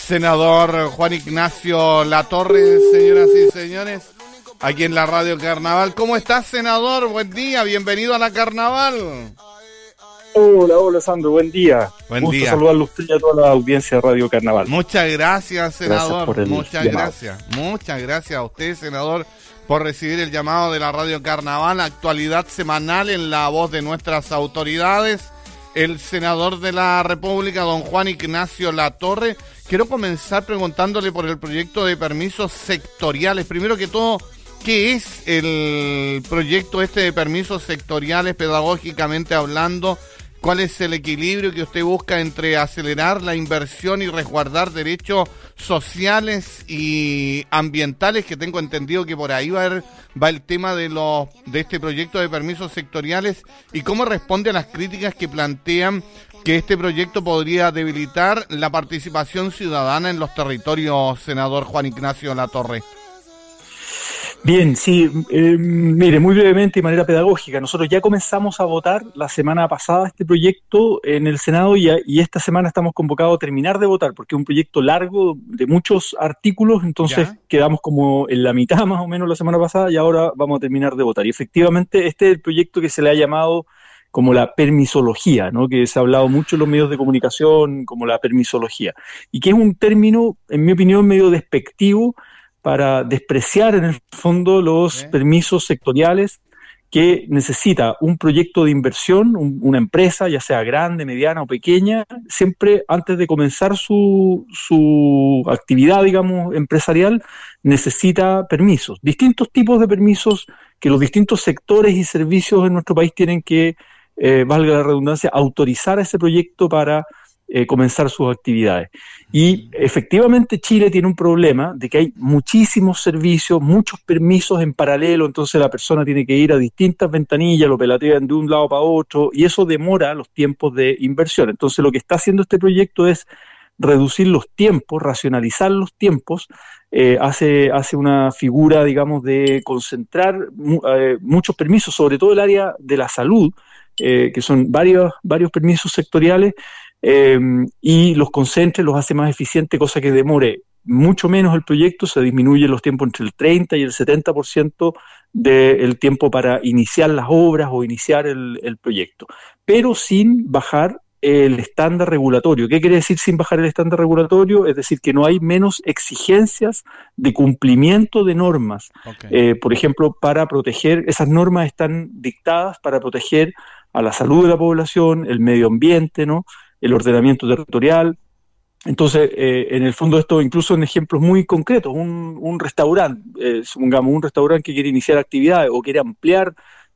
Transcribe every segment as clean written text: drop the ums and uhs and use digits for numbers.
Senador Juan Ignacio Latorre, señoras y señores, aquí en la Radio Carnaval. ¿Cómo estás, senador? Buen día, bienvenido a la Carnaval. Hola, Sandro, buen día. Buen día. Saludarlo a usted y a toda la audiencia de Radio Carnaval. Muchas gracias, senador. Muchas gracias. Muchas gracias a usted, senador, por recibir el llamado de la Radio Carnaval. Actualidad semanal en la voz de nuestras autoridades. El senador de la República, don Juan Ignacio Latorre. Quiero comenzar preguntándole por el proyecto de permisos sectoriales. Primero que todo, ¿qué es el proyecto de permisos sectoriales pedagógicamente hablando? ¿Cuál es el equilibrio que usted busca entre acelerar la inversión y resguardar derechos sociales y ambientales? Que tengo entendido que por ahí va el tema de este proyecto de permisos sectoriales. ¿Y cómo responde a las críticas que plantean que este proyecto podría debilitar la participación ciudadana en los territorios, senador Juan Ignacio Latorre? Bien, sí, mire, muy brevemente y de manera pedagógica, nosotros ya comenzamos a votar la semana pasada este proyecto en el Senado y esta semana estamos convocados a terminar de votar, porque es un proyecto largo de muchos artículos, entonces quedamos como en la mitad más o menos la semana pasada y ahora vamos a terminar de votar. Y efectivamente este es el proyecto que se le ha llamado como la permisología, ¿no? Que se ha hablado mucho en los medios de comunicación como la permisología, y que es un término, en mi opinión, medio despectivo para despreciar en el fondo los permisos sectoriales que necesita un proyecto de inversión, una empresa, ya sea grande, mediana o pequeña, siempre antes de comenzar su actividad, digamos, empresarial, necesita permisos, distintos tipos de permisos que los distintos sectores y servicios en nuestro país tienen que, valga la redundancia, autorizar a ese proyecto para comenzar sus actividades. Y efectivamente Chile tiene un problema de que hay muchísimos servicios, muchos permisos en paralelo, entonces la persona tiene que ir a distintas ventanillas, lo pelatean de un lado para otro, y eso demora los tiempos de inversión. Entonces lo que está haciendo este proyecto es reducir los tiempos, racionalizar los tiempos, hace una figura, digamos, de concentrar muchos permisos, sobre todo el área de la salud, que son varios permisos sectoriales, y los concentre, los hace más eficientes, cosa que demore mucho menos el proyecto, se disminuye los tiempos entre el 30 y el 70% del tiempo para iniciar las obras o iniciar el proyecto, pero sin bajar el estándar regulatorio. ¿Qué quiere decir sin bajar el estándar regulatorio? Es decir, que no hay menos exigencias de cumplimiento de normas. Por ejemplo, para proteger, esas normas están dictadas para proteger a la salud de la población, el medio ambiente, ¿no?, el ordenamiento territorial. Entonces, en el fondo esto incluso en ejemplos muy concretos, un restaurante, supongamos un restaurante que quiere iniciar actividades o quiere ampliar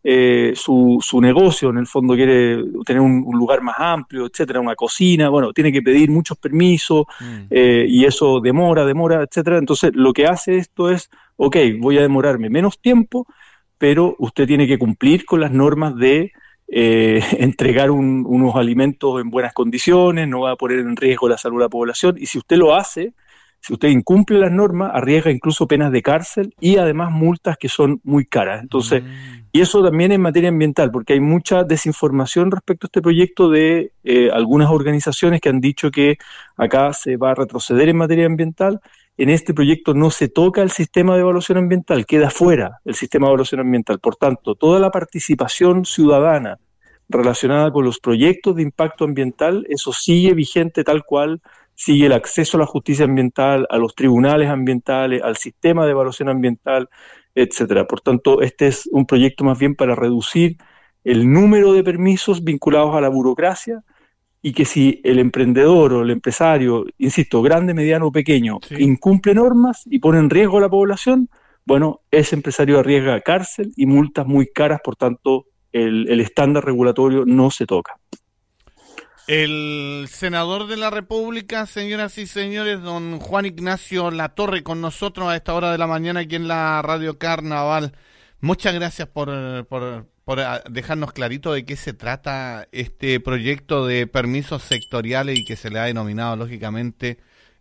su negocio, en el fondo quiere tener un lugar más amplio, etcétera, una cocina, bueno, tiene que pedir muchos permisos, y eso demora, etcétera. Entonces, lo que hace esto es, voy a demorarme menos tiempo, pero usted tiene que cumplir con las normas de entregar unos alimentos en buenas condiciones, no va a poner en riesgo la salud de la población, y si usted lo hace, si usted incumple las normas, arriesga incluso penas de cárcel y además multas que son muy caras. Entonces, y eso también en materia ambiental, porque hay mucha desinformación respecto a este proyecto de algunas organizaciones que han dicho que acá se va a retroceder en materia ambiental. En este proyecto no se toca el sistema de evaluación ambiental, queda fuera el sistema de evaluación ambiental. Por tanto, toda la participación ciudadana relacionada con los proyectos de impacto ambiental, eso sigue vigente tal cual, sigue el acceso a la justicia ambiental, a los tribunales ambientales, al sistema de evaluación ambiental, etcétera. Por tanto, este es un proyecto más bien para reducir el número de permisos vinculados a la burocracia, y que si el emprendedor o el empresario, insisto, grande, mediano o pequeño, incumple normas y pone en riesgo a la población, bueno, ese empresario arriesga cárcel y multas muy caras, por tanto, el estándar regulatorio no se toca. El senador de la República, señoras y señores, don Juan Ignacio Latorre, con nosotros a esta hora de la mañana aquí en la Radio Carnaval. Muchas gracias por dejarnos clarito de qué se trata este proyecto de permisos sectoriales y que se le ha denominado, lógicamente,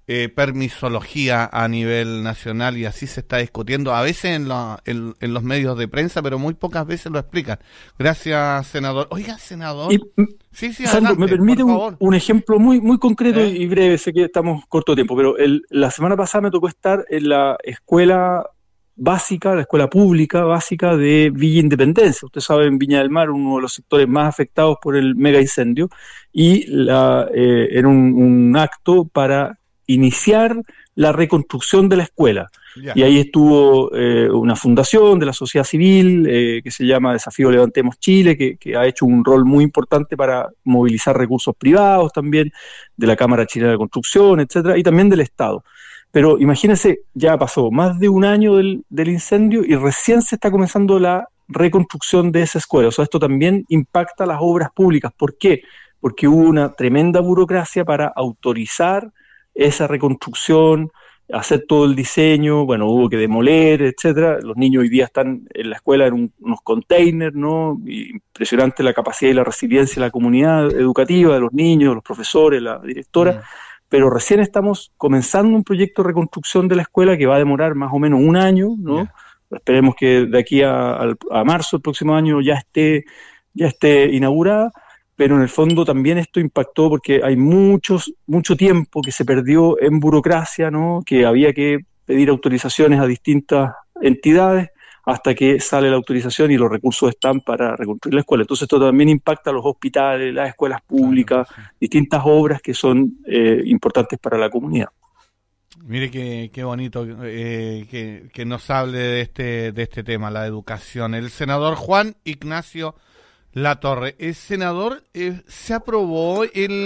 permisología a nivel nacional y así se está discutiendo, a veces en los medios de prensa, pero muy pocas veces lo explican. Gracias, senador. Oiga, senador. Sí, Sandro, adelante, me permite un ejemplo muy concreto y breve, sé que estamos corto de tiempo, pero la semana pasada me tocó estar en la escuela básica, la escuela pública básica de Villa Independencia. Usted sabe, en Viña del Mar, uno de los sectores más afectados por el mega incendio, y era un acto para iniciar la reconstrucción de la escuela. Yeah. Y ahí estuvo una fundación de la sociedad civil que se llama Desafío Levantemos Chile, que ha hecho un rol muy importante para movilizar recursos privados también, de la Cámara Chilena de Construcción, etcétera, y también del Estado. Pero imagínense, ya pasó más de un año del incendio y recién se está comenzando la reconstrucción de esa escuela. O sea, esto también impacta las obras públicas. ¿Por qué? Porque hubo una tremenda burocracia para autorizar esa reconstrucción, hacer todo el diseño, bueno, hubo que demoler, etcétera. Los niños hoy día están en la escuela en unos containers, ¿no? Impresionante la capacidad y la resiliencia de la comunidad educativa, de los niños, los profesores, la directora. Pero recién estamos comenzando un proyecto de reconstrucción de la escuela que va a demorar más o menos un año, ¿no? Yeah. Esperemos que de aquí a marzo del próximo año ya esté inaugurada, pero en el fondo también esto impactó porque hay mucho tiempo que se perdió en burocracia, ¿no? Que había que pedir autorizaciones a distintas entidades hasta que sale la autorización y los recursos están para reconstruir la escuela. Entonces esto también impacta a los hospitales, las escuelas públicas, claro, sí, distintas obras que son importantes para la comunidad. Mire qué bonito que nos hable de este tema, la educación. El senador Juan Ignacio Latorre. Senador, ¿se aprobó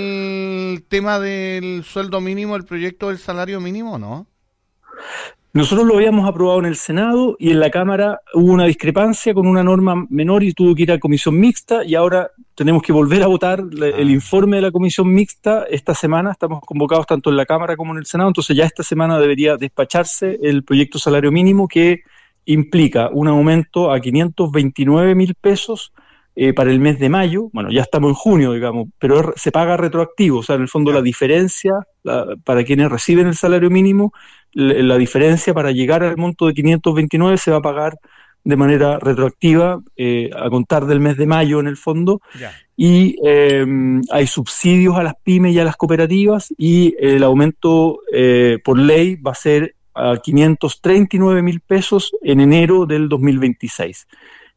el tema del sueldo mínimo, el proyecto del salario mínimo, no? Nosotros lo habíamos aprobado en el Senado y en la Cámara hubo una discrepancia con una norma menor y tuvo que ir a comisión mixta, y ahora tenemos que volver a votar el informe de la comisión mixta esta semana. Estamos convocados tanto en la Cámara como en el Senado, entonces ya esta semana debería despacharse el proyecto salario mínimo, que implica un aumento a 529.000 pesos para el mes de mayo. Bueno, ya estamos en junio, digamos, pero se paga retroactivo, o sea, en el fondo la diferencia para quienes reciben el salario mínimo, la diferencia para llegar al monto de 529 se va a pagar de manera retroactiva a contar del mes de mayo en el fondo. Yeah. Y hay subsidios a las pymes y a las cooperativas, y el aumento por ley va a ser a 539.000 pesos en enero del 2026.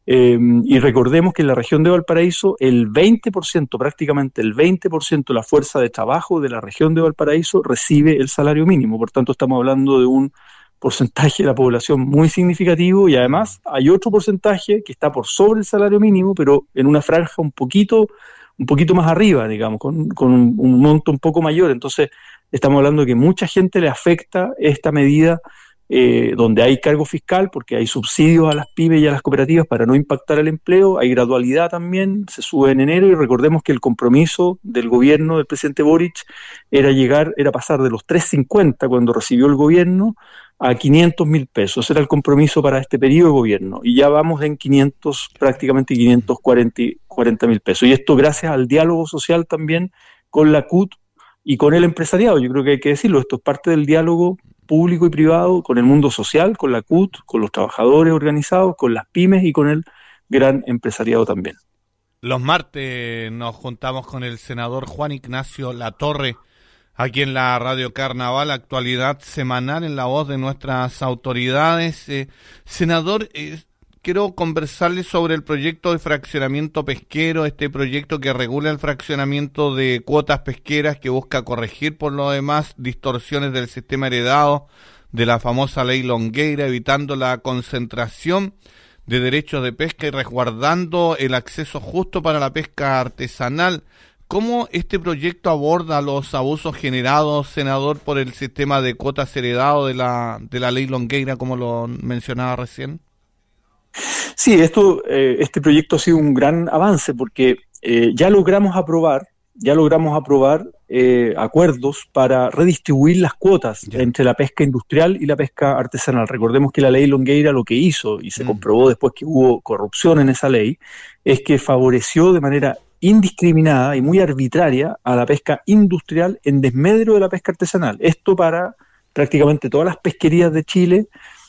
Y recordemos que en la región de Valparaíso el 20%, prácticamente el 20% de la fuerza de trabajo de la región de Valparaíso recibe el salario mínimo. Por tanto, estamos hablando de un porcentaje de la población muy significativo, y además hay otro porcentaje que está por sobre el salario mínimo, pero en una franja un poquito más arriba, digamos, con un monto un poco mayor. Entonces, estamos hablando de que mucha gente le afecta esta medida, donde hay cargo fiscal, porque hay subsidios a las pymes y a las cooperativas para no impactar el empleo, hay gradualidad también, se sube en enero, y recordemos que el compromiso del gobierno del presidente Boric era pasar de los 350 cuando recibió el gobierno a 500.000 pesos, era el compromiso para este periodo de gobierno, y ya vamos en prácticamente 540.000 pesos, y esto gracias al diálogo social también con la CUT y con el empresariado. Yo creo que hay que decirlo, esto es parte del diálogo público y privado con el mundo social, con la CUT, con los trabajadores organizados, con las pymes y con el gran empresariado también. Los martes nos juntamos con el senador Juan Ignacio Latorre, aquí en la Radio Carnaval, actualidad semanal en la voz de nuestras autoridades. Senador, quiero conversarle sobre el proyecto de fraccionamiento pesquero, este proyecto que regula el fraccionamiento de cuotas pesqueras, que busca corregir por lo demás distorsiones del sistema heredado de la famosa ley Longueira, evitando la concentración de derechos de pesca y resguardando el acceso justo para la pesca artesanal. ¿Cómo este proyecto aborda los abusos generados, senador, por el sistema de cuotas heredado de la ley Longueira, como lo mencionaba recién? Sí, este proyecto ha sido un gran avance, porque ya logramos aprobar acuerdos para redistribuir las cuotas entre la pesca industrial y la pesca artesanal. Recordemos que la ley Longueira lo que hizo, y se comprobó después que hubo corrupción en esa ley, es que favoreció de manera indiscriminada y muy arbitraria a la pesca industrial en desmedro de la pesca artesanal. Esto para prácticamente todas las pesquerías de Chile,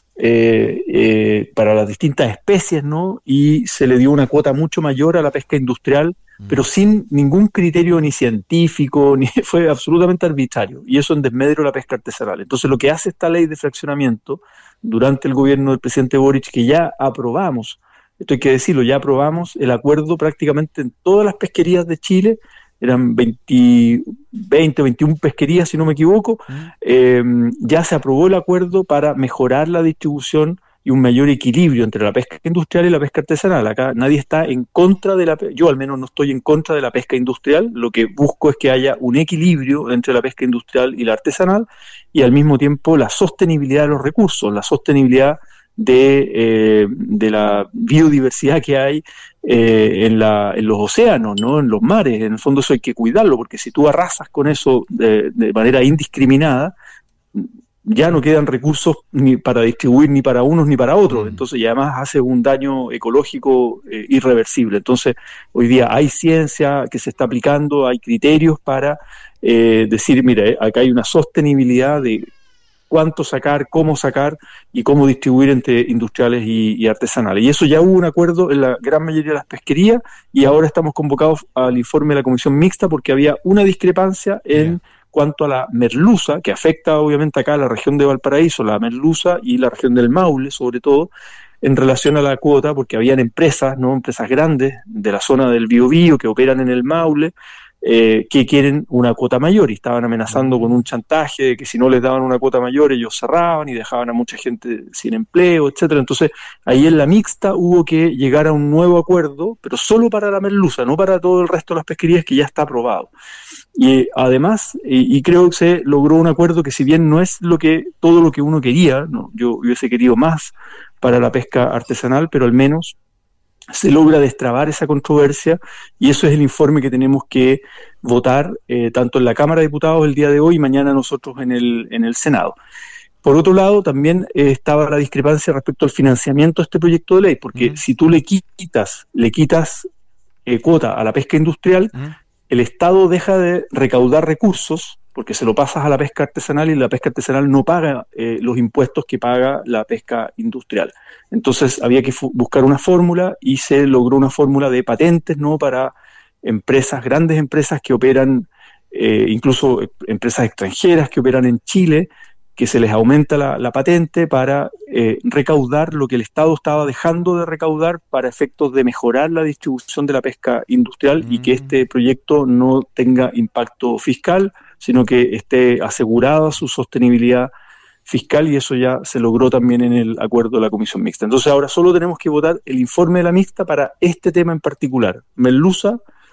para las distintas especies, ¿no? Y se le dio una cuota mucho mayor a la pesca industrial, pero sin ningún criterio ni científico, fue absolutamente arbitrario, y eso en desmedro de la pesca artesanal. Entonces, lo que hace esta ley de fraccionamiento durante el gobierno del presidente Boric, que ya aprobamos, esto hay que decirlo, ya aprobamos el acuerdo prácticamente en todas las pesquerías de Chile, eran 20 o 21 pesquerías, si no me equivoco, ya se aprobó el acuerdo para mejorar la distribución y un mayor equilibrio entre la pesca industrial y la pesca artesanal. Acá nadie está en contra de yo al menos no estoy en contra de la pesca industrial, lo que busco es que haya un equilibrio entre la pesca industrial y la artesanal, y al mismo tiempo la sostenibilidad de los recursos, la sostenibilidad de la biodiversidad que hay en los océanos, ¿no? En los mares. En el fondo eso hay que cuidarlo, porque si tú arrasas con eso de manera indiscriminada, ya no quedan recursos ni para distribuir ni para unos ni para otros. Entonces, y además hace un daño ecológico irreversible. Entonces, hoy día hay ciencia que se está aplicando, hay criterios para decir, mira, acá hay una sostenibilidad de cuánto sacar, cómo sacar y cómo distribuir entre industriales y artesanales. Y eso ya hubo un acuerdo en la gran mayoría de las pesquerías, y ahora estamos convocados al informe de la comisión mixta porque había una discrepancia en cuanto a la merluza, que afecta obviamente acá a la región de Valparaíso, la merluza y la región del Maule sobre todo, en relación a la cuota, porque habían empresas, ¿no? Empresas grandes de la zona del Biobío que operan en el Maule, que quieren una cuota mayor, y estaban amenazando con un chantaje de que si no les daban una cuota mayor ellos cerraban y dejaban a mucha gente sin empleo, etcétera. Entonces ahí en la mixta hubo que llegar a un nuevo acuerdo, pero solo para la merluza, no para todo el resto de las pesquerías, que ya está aprobado. Y además, y creo que se logró un acuerdo que, si bien no es todo lo que uno quería, ¿no? Yo hubiese querido más para la pesca artesanal, pero al menos se logra destrabar esa controversia, y eso es el informe que tenemos que votar tanto en la Cámara de Diputados el día de hoy y mañana nosotros en el Senado. Por otro lado, también estaba la discrepancia respecto al financiamiento de este proyecto de ley, porque si tú le quitas cuota a la pesca industrial, el Estado deja de recaudar recursos porque se lo pasas a la pesca artesanal, y la pesca artesanal no paga los impuestos que paga la pesca industrial. Entonces había que buscar una fórmula, y se logró una fórmula de patentes, ¿no? Para empresas, grandes empresas que operan, incluso empresas extranjeras que operan en Chile, que se les aumenta la patente para recaudar lo que el Estado estaba dejando de recaudar para efectos de mejorar la distribución de la pesca industrial, y que este proyecto no tenga impacto fiscal, sino que esté asegurada su sostenibilidad fiscal, y eso ya se logró también en el acuerdo de la comisión mixta. Entonces ahora solo tenemos que votar el informe de la mixta para este tema en particular, merluza,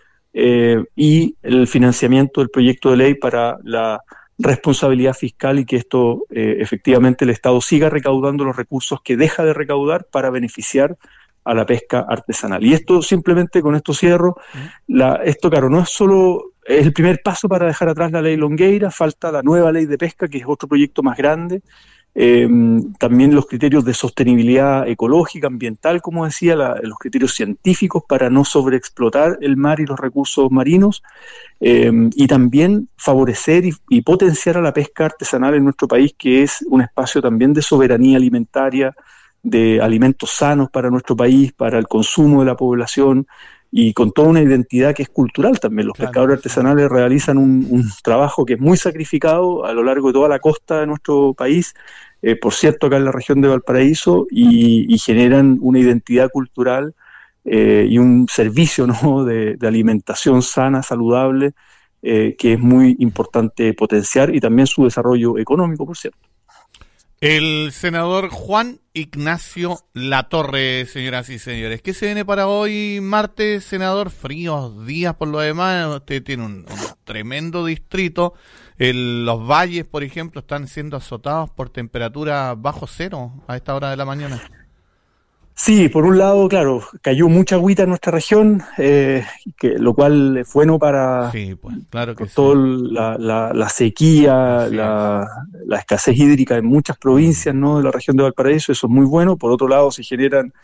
y el financiamiento del proyecto de ley para la responsabilidad fiscal, y que esto efectivamente el Estado siga recaudando los recursos que deja de recaudar para beneficiar a la pesca artesanal. Y esto, simplemente con esto cierro, esto claro, no es solo el primer paso para dejar atrás la ley Longueira, falta la nueva ley de pesca, que es otro proyecto más grande, también los criterios de sostenibilidad ecológica, ambiental, como decía, los criterios científicos para no sobreexplotar el mar y los recursos marinos, y también favorecer y potenciar a la pesca artesanal en nuestro país, que es un espacio también de soberanía alimentaria, de alimentos sanos para nuestro país, para el consumo de la población, y con toda una identidad que es cultural también. Los pescadores artesanales realizan un trabajo que es muy sacrificado a lo largo de toda la costa de nuestro país, por cierto acá en la región de Valparaíso, y generan una identidad cultural y un servicio, ¿no? de alimentación sana, saludable, que es muy importante potenciar, y también su desarrollo económico, por cierto. El senador Juan Ignacio Latorre, señoras y señores. ¿Qué se viene para hoy, martes, senador? Fríos días por lo demás. Usted tiene un tremendo distrito. Los valles, por ejemplo, están siendo azotados por temperatura bajo cero a esta hora de la mañana. Sí, por un lado, claro, cayó mucha agüita en nuestra región, lo cual es bueno para pues, claro que toda la sequía, la escasez hídrica en muchas provincias, ¿no? de la región de Valparaíso. Eso es muy bueno. Por otro lado, se generan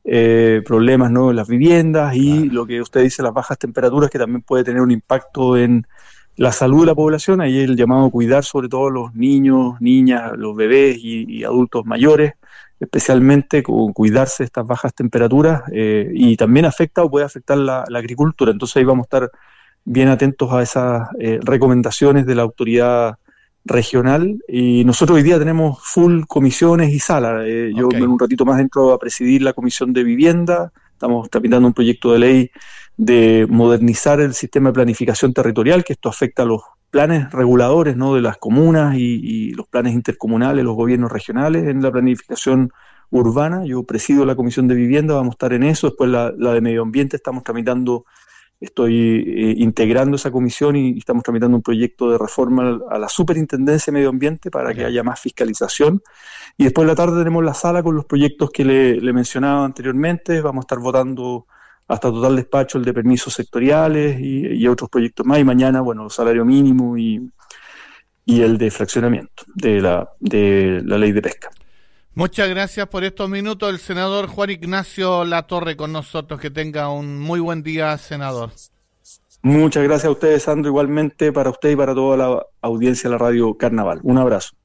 problemas, ¿no?, en las viviendas y lo que usted dice, las bajas temperaturas, que también puede tener un impacto en la salud de la población. Ahí el llamado a cuidar sobre todo los niños, niñas, los bebés y adultos mayores, especialmente con cuidarse de estas bajas temperaturas, y también afecta o puede afectar la agricultura. Entonces ahí vamos a estar bien atentos a esas recomendaciones de la autoridad regional, y nosotros hoy día tenemos full comisiones y salas. Yo en un ratito más entro a presidir la comisión de vivienda. Estamos tramitando un proyecto de ley de modernizar el sistema de planificación territorial, que esto afecta a los planes reguladores, ¿no?, de las comunas y los planes intercomunales, los gobiernos regionales en la planificación urbana. Yo presido la comisión de vivienda, vamos a estar en eso. Después la de medio ambiente estamos tramitando. Estoy integrando esa comisión y estamos tramitando un proyecto de reforma a la Superintendencia de Medio Ambiente para que haya más fiscalización. Y después en la tarde tenemos la sala con los proyectos que le mencionaba anteriormente. Vamos a estar votando hasta total despacho el de permisos sectoriales y otros proyectos más. Y mañana, bueno, el salario mínimo y el de fraccionamiento de la ley de pesca. Muchas gracias por estos minutos. El senador Juan Ignacio Latorre con nosotros. Que tenga un muy buen día, senador. Muchas gracias a ustedes, Sandro. Igualmente para usted y para toda la audiencia de la Radio Carnaval. Un abrazo.